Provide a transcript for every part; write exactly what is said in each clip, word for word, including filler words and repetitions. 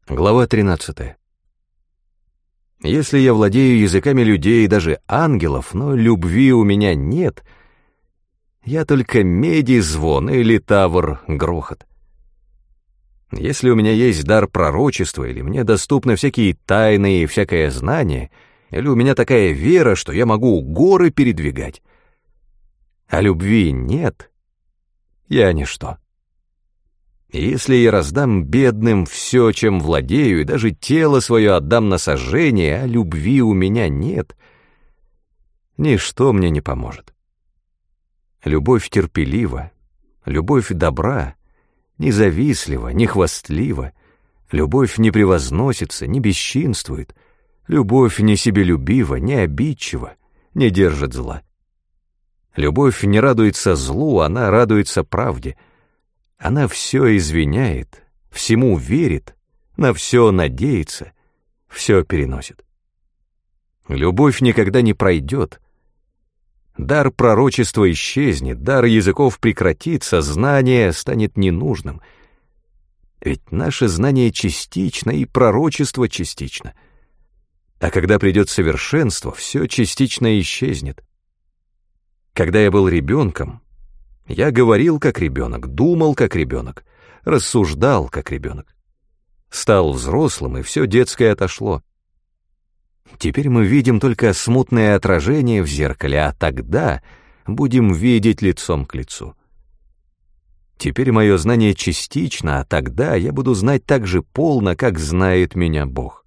Глава тринадцатая. Если я владею языками людей и даже ангелов, но любви у меня нет, я только меди звон или тавр грохот. Если у меня есть дар пророчества, или мне доступны всякие тайны и всякое знание, или у меня такая вера, что я могу горы передвигать, а любви нет, я ничто. Если я раздам бедным все, чем владею, и даже тело свое отдам на сожжение, а любви у меня нет, ничто мне не поможет. Любовь терпелива, любовь добра, не завистлива, не хвастлива, любовь не превозносится, не бесчинствует, любовь не себелюбива, не обидчива, не держит зла. Любовь не радуется злу, она радуется правде. Она все извиняет, всему верит, на все надеется, все переносит. Любовь никогда не пройдет. Дар пророчества исчезнет, дар языков прекратится, знание станет ненужным. Ведь наше знание частично, и пророчество частично. А когда придет совершенство, все частично исчезнет. Когда я был ребенком, я говорил как ребенок, думал как ребенок, рассуждал как ребенок. Стал взрослым, и все детское отошло. Теперь мы видим только смутное отражение в зеркале, а тогда будем видеть лицом к лицу. Теперь мое знание частично, а тогда я буду знать так же полно, как знает меня Бог.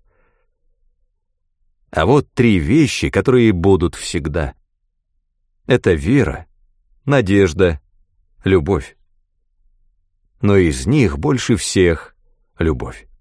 А вот три вещи, которые будут всегда. Это вера, надежда, любовь. Но из них больше всех любовь.